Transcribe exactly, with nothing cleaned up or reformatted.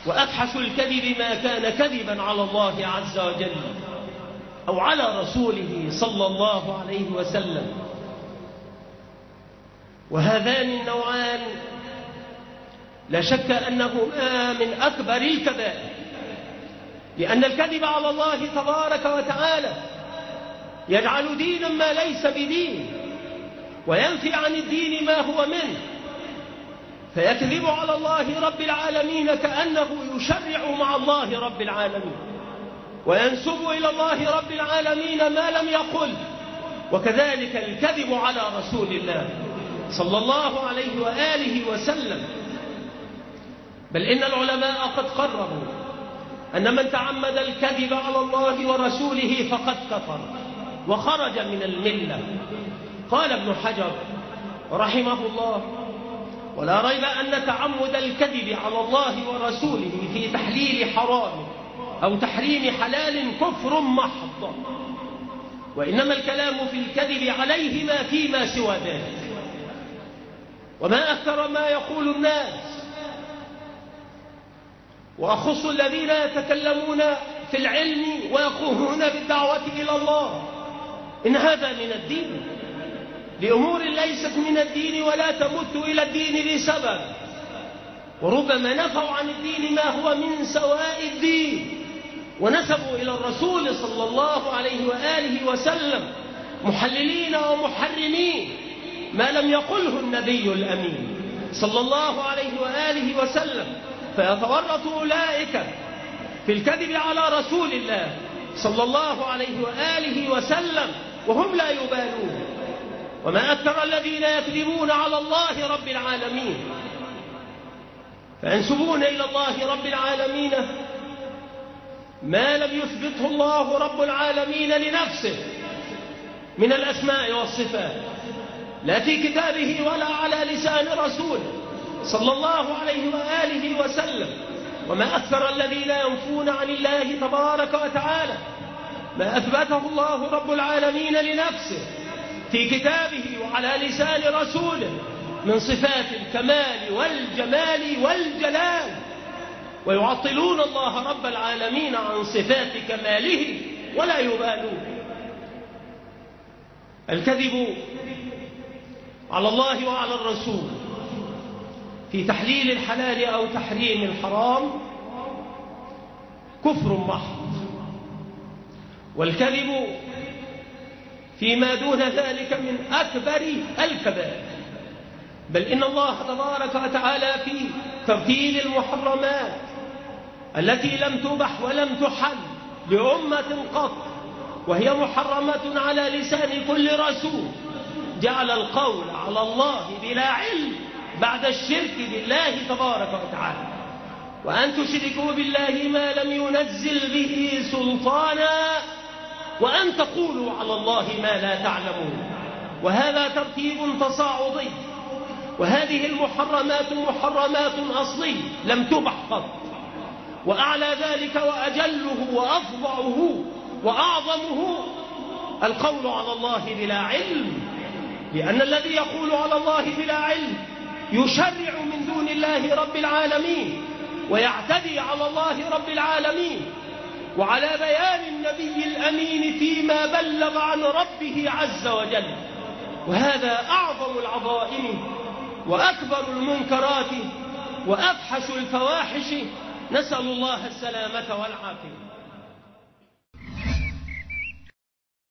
وأفحش الكذب ما كان كذبا على الله عز وجل أو على رسوله صلى الله عليه وسلم. وهذان النوعان لا شك أنهما من أكبر الكبائر، لأن الكذب على الله تبارك وتعالى يجعل دينا ما ليس بدين، وينفي عن الدين ما هو منه، فيكذب على الله رب العالمين كأنه يشرع مع الله رب العالمين، وينسب إلى الله رب العالمين ما لم يقل. وكذلك الكذب على رسول الله صلى الله عليه وآله وسلم. بل إن العلماء قد قرروا أن من تعمد الكذب على الله ورسوله فقد كفر وخرج من الملة. قال ابن حجر رحمه الله: ولا ريب أن تعمد الكذب على الله ورسوله في تحليل حرام أو تحريم حلال كفر محض، وإنما الكلام في الكذب عليهما فيما سوى ذلك. وما أكثر ما يقول الناس، وأخص الذين يتكلمون في العلم ويقومون بالدعوة إلى الله، إن هذا من الدين لأمور ليست من الدين ولا تمت إلى الدين لسبب، وربما نفوا عن الدين ما هو من سواء الدين، ونسبوا إلى الرسول صلى الله عليه وآله وسلم محللين ومحرمين ما لم يقله النبي الأمين صلى الله عليه وآله وسلم، فيتورط أولئك في الكذب على رسول الله صلى الله عليه وآله وسلم وهم لا يبالون. وما أكثر الذين يكذبون على الله رب العالمين، فينسبون إلى الله رب العالمين ما لم يثبته الله رب العالمين لنفسه من الأسماء والصفات، لا في كتابه ولا على لسان رسوله صلى الله عليه وآله وسلم. وما أكثر الذين ينفون عن الله تبارك وتعالى ما أثبته الله رب العالمين لنفسه في كتابه وعلى لسان رسوله من صفات الكمال والجمال والجلال، ويعطلون الله رب العالمين عن صفات كماله ولا يبالون. الكذب على الله وعلى الرسول في تحليل الحلال أو تحريم الحرام كفر محض، والكذب فيما دون ذلك من أكبر الكبائر. بل إن الله تبارك وتعالى في ترتيب المحرمات التي لم تبح ولم تحل لأمة قط، وهي محرمة على لسان كل رسول، جعل القول على الله بلا علم بعد الشرك بالله تبارك وتعالى، وأن تشركوا بالله ما لم ينزل به سلطانا، وأن تقولوا على الله ما لا تعلمون. وهذا ترتيب تصاعدي، وهذه المحرمات محرمات أصلية لم تبح قط. وأعلى ذلك وأجله وأفظعه وأعظمه القول على الله بلا علم، لأن الذي يقول على الله بلا علم يشرع من دون الله رب العالمين، ويعتدي على الله رب العالمين وعلى بيان النبي الأمين فيما بلغ عن ربه عز وجل. وهذا أعظم العظائم وأكبر المنكرات وأفحش الفواحش، نسأل الله السلامة والعافية.